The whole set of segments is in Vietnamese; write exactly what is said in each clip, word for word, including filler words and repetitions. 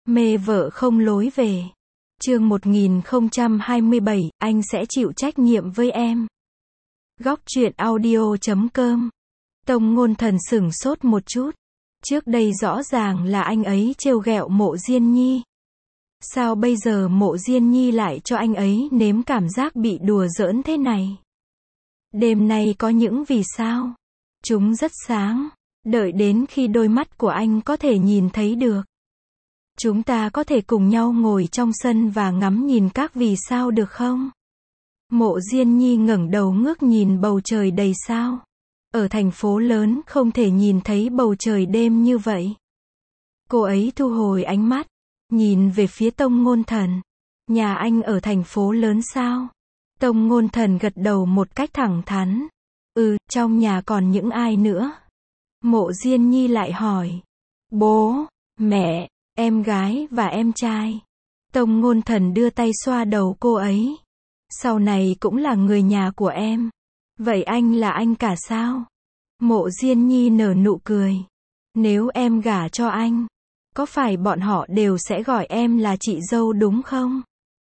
Mê vợ không lối về. Chương một nghìn không trăm hai mươi bảy, anh sẽ chịu trách nhiệm với em. Góc truyện audio chấm com. Tông Ngôn Thần sửng sốt một chút. Trước đây rõ ràng là anh ấy trêu ghẹo Mộ Diên Nhi. Sao bây giờ Mộ Diên Nhi lại cho anh ấy nếm cảm giác bị đùa giỡn thế này? Đêm nay có những vì sao? Chúng rất sáng. Đợi đến khi đôi mắt của anh có thể nhìn thấy được. Chúng ta có thể cùng nhau ngồi trong sân và ngắm nhìn các vì sao được không? Mộ Diên Nhi ngẩng đầu ngước nhìn bầu trời đầy sao. Ở thành phố lớn không thể nhìn thấy bầu trời đêm như vậy. Cô ấy thu hồi ánh mắt, nhìn về phía Tông Ngôn Thần. Nhà anh ở thành phố lớn sao? Tông Ngôn Thần gật đầu một cách thẳng thắn. Ừ, trong nhà còn những ai nữa? Mộ Diên Nhi lại hỏi. Bố, mẹ, em gái và em trai. Tông Ngôn Thần đưa tay xoa đầu cô ấy. Sau này cũng là người nhà của em. Vậy anh là anh cả sao? Mộ Diên Nhi nở nụ cười. Nếu em gả cho anh, có phải bọn họ đều sẽ gọi em là chị dâu đúng không?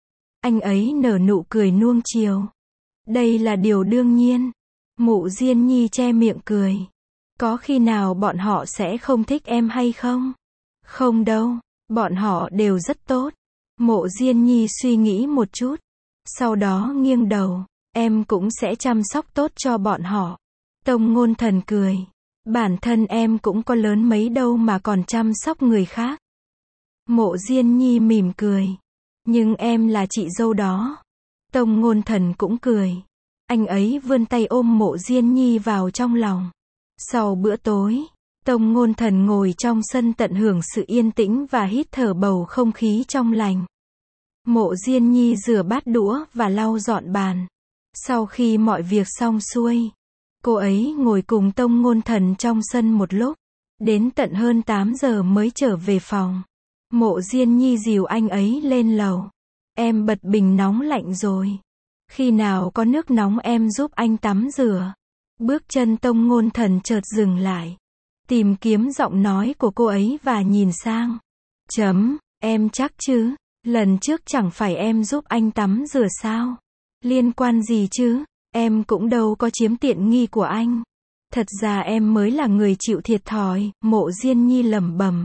Anh ấy nở nụ cười nuông chiều. Đây là điều đương nhiên. Mộ Diên Nhi che miệng cười. Có khi nào bọn họ sẽ không thích em hay không? Không đâu, bọn họ đều rất tốt. Mộ Diên Nhi suy nghĩ một chút. Sau đó nghiêng đầu. Em cũng sẽ chăm sóc tốt cho bọn họ. Tông Ngôn Thần cười. Bản thân em cũng có lớn mấy đâu mà còn chăm sóc người khác. Mộ Diên Nhi mỉm cười. Nhưng em là chị dâu đó. Tông Ngôn Thần cũng cười. Anh ấy vươn tay ôm Mộ Diên Nhi vào trong lòng. Sau bữa tối, Tông Ngôn Thần ngồi trong sân tận hưởng sự yên tĩnh và hít thở bầu không khí trong lành. Mộ Diên Nhi rửa bát đũa và lau dọn bàn. Sau khi mọi việc xong xuôi, cô ấy ngồi cùng Tông Ngôn Thần trong sân một lúc. Đến tận hơn tám giờ mới trở về phòng. Mộ Diên Nhi dìu anh ấy lên lầu. Em bật bình nóng lạnh rồi. Khi nào có nước nóng em giúp anh tắm rửa. Bước chân Tông Ngôn Thần chợt dừng lại. Tìm kiếm giọng nói của cô ấy và nhìn sang. Chấm, em chắc chứ? Lần trước chẳng phải em giúp anh tắm rửa sao? Liên quan gì chứ? Em cũng đâu có chiếm tiện nghi của anh. Thật ra em mới là người chịu thiệt thòi, Mộ Diên Nhi lẩm bẩm.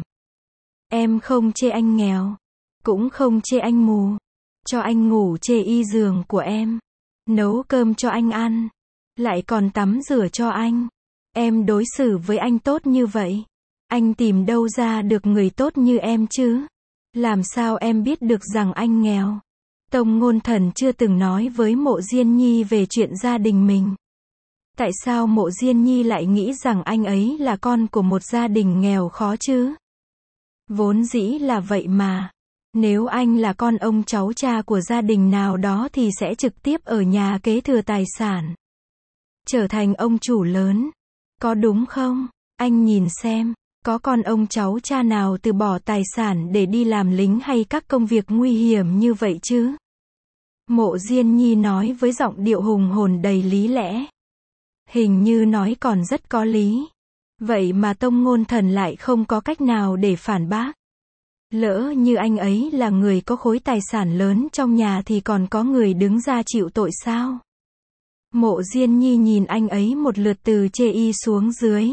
Em không chê anh nghèo, cũng không chê anh mù. Cho anh ngủ chê y giường của em. Nấu cơm cho anh ăn. Lại còn tắm rửa cho anh. Em đối xử với anh tốt như vậy. Anh tìm đâu ra được người tốt như em chứ? Làm sao em biết được rằng anh nghèo? Tông Ngôn Thần chưa từng nói với Mộ Diên Nhi về chuyện gia đình mình. Tại sao Mộ Diên Nhi lại nghĩ rằng anh ấy là con của một gia đình nghèo khó chứ? Vốn dĩ là vậy mà. Nếu anh là con ông cháu cha của gia đình nào đó thì sẽ trực tiếp ở nhà kế thừa tài sản. Trở thành ông chủ lớn. Có đúng không? Anh nhìn xem, có con ông cháu cha nào từ bỏ tài sản để đi làm lính hay các công việc nguy hiểm như vậy chứ? Mộ Diên Nhi nói với giọng điệu hùng hồn đầy lý lẽ. Hình như nói còn rất có lý. Vậy mà Tông Ngôn Thần lại không có cách nào để phản bác. Lỡ như anh ấy là người có khối tài sản lớn trong nhà thì còn có người đứng ra chịu tội sao? Mộ Diên Nhi nhìn anh ấy một lượt từ chê y xuống dưới.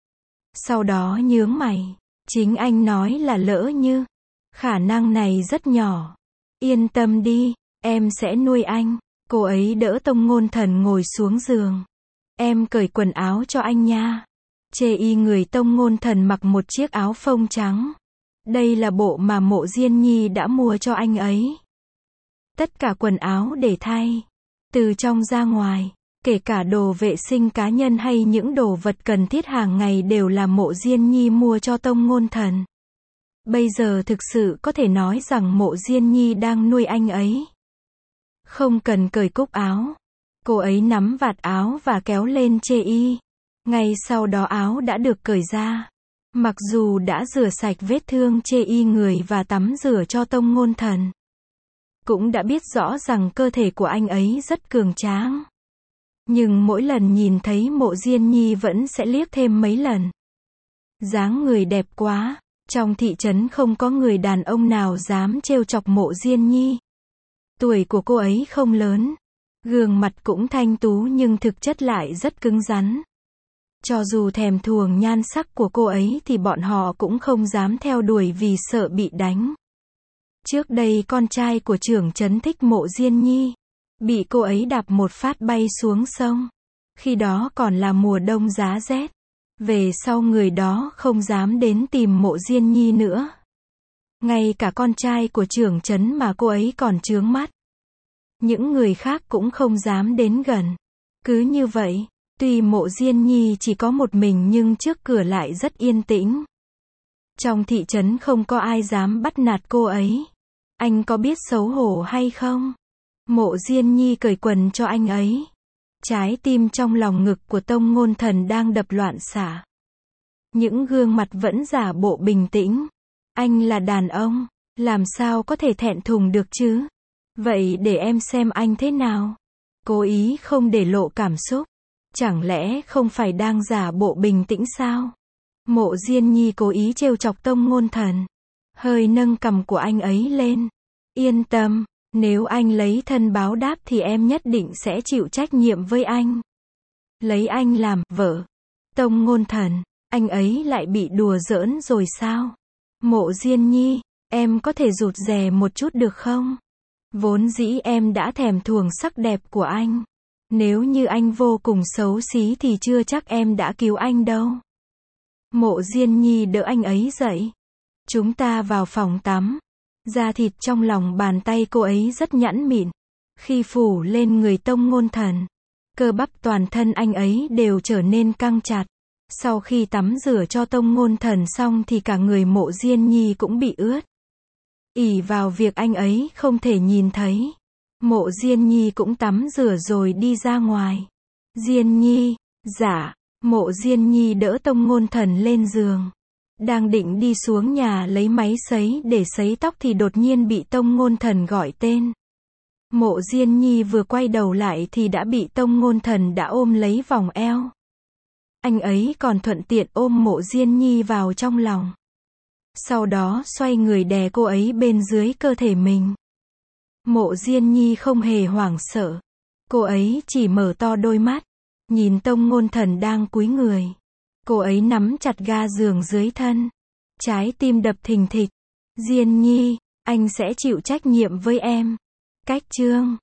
Sau đó nhướng mày. Chính anh nói là lỡ như. Khả năng này rất nhỏ. Yên tâm đi, em sẽ nuôi anh. Cô ấy đỡ Tông Ngôn Thần ngồi xuống giường. Em cởi quần áo cho anh nha. Chê y người Tông Ngôn Thần mặc một chiếc áo phông trắng. Đây là bộ mà Mộ Diên Nhi đã mua cho anh ấy. Tất cả quần áo để thay. Từ trong ra ngoài, kể cả đồ vệ sinh cá nhân hay những đồ vật cần thiết hàng ngày đều là Mộ Diên Nhi mua cho Tông Ngôn Thần. Bây giờ thực sự có thể nói rằng Mộ Diên Nhi đang nuôi anh ấy. Không cần cởi cúc áo. Cô ấy nắm vạt áo và kéo lên chê y. Ngay sau đó áo đã được cởi ra. Mặc dù đã rửa sạch vết thương chê y người và tắm rửa cho Tông Ngôn Thần. Cũng đã biết rõ rằng cơ thể của anh ấy rất cường tráng. Nhưng mỗi lần nhìn thấy Mộ Diên Nhi vẫn sẽ liếc thêm mấy lần. Dáng người đẹp quá, Trong thị trấn không có người đàn ông nào dám trêu chọc Mộ Diên Nhi. Tuổi của cô ấy không lớn. Gương mặt cũng thanh tú nhưng thực chất lại rất cứng rắn. Cho dù thèm thuồng nhan sắc của cô ấy thì bọn họ cũng không dám theo đuổi vì sợ bị đánh. Trước đây con trai của trưởng trấn thích Mộ Diên Nhi. Bị cô ấy đạp một phát bay xuống sông. Khi đó còn là mùa đông giá rét. Về sau người đó không dám đến tìm Mộ Diên Nhi nữa. Ngay cả con trai của trưởng trấn mà cô ấy còn chướng mắt. Những người khác cũng không dám đến gần. Cứ như vậy, tuy Mộ Diên Nhi chỉ có một mình nhưng trước cửa lại rất yên tĩnh. Trong thị trấn không có ai dám bắt nạt cô ấy. Anh có biết xấu hổ hay không? Mộ Diên Nhi cởi quần cho anh ấy. Trái tim trong lòng ngực của Tông Ngôn Thần đang đập loạn xạ. Những gương mặt vẫn giả bộ bình tĩnh. Anh là đàn ông, làm sao có thể thẹn thùng được chứ? Vậy để em xem anh thế nào. Cố ý không để lộ cảm xúc. Chẳng lẽ không phải đang giả bộ bình tĩnh sao? Mộ Diên Nhi cố ý trêu chọc Tông Ngôn Thần. Hơi nâng cằm của anh ấy lên. Yên tâm, nếu anh lấy thân báo đáp thì em nhất định sẽ chịu trách nhiệm với anh. Lấy anh làm vợ. Tông Ngôn Thần, anh ấy lại bị đùa giỡn rồi sao? Mộ Diên Nhi, em có thể rụt rè một chút được không? Vốn dĩ em đã thèm thuồng sắc đẹp của anh. Nếu như anh vô cùng xấu xí thì chưa chắc em đã cứu anh đâu. Mộ Diên Nhi đỡ anh ấy dậy. Chúng ta vào phòng tắm. Da thịt trong lòng bàn tay cô ấy rất nhẵn mịn. Khi phủ lên người Tông Ngôn Thần, cơ bắp toàn thân anh ấy đều trở nên căng chặt. Sau khi tắm rửa cho Tông Ngôn Thần xong thì cả người Mộ Diên Nhi cũng bị ướt. Ỷ vào việc anh ấy không thể nhìn thấy, Mộ Diên Nhi cũng tắm rửa rồi đi ra ngoài. Diên Nhi, dạ. Mộ Diên Nhi đỡ Tông Ngôn Thần lên giường. Đang định đi xuống nhà lấy máy sấy để sấy tóc thì đột nhiên bị Tông Ngôn Thần gọi tên. Mộ Diên Nhi vừa quay đầu lại thì đã bị Tông Ngôn Thần đã ôm lấy vòng eo. Anh ấy còn thuận tiện ôm Mộ Diên Nhi vào trong lòng. Sau đó xoay người đè cô ấy bên dưới cơ thể mình. Mộ Diên Nhi không hề hoảng sợ. Cô ấy chỉ mở to đôi mắt, nhìn Tông Ngôn Thần đang cúi người. Cô ấy nắm chặt ga giường dưới thân. Trái tim đập thình thịch. Diên Nhi, anh sẽ chịu trách nhiệm với em. Cách chương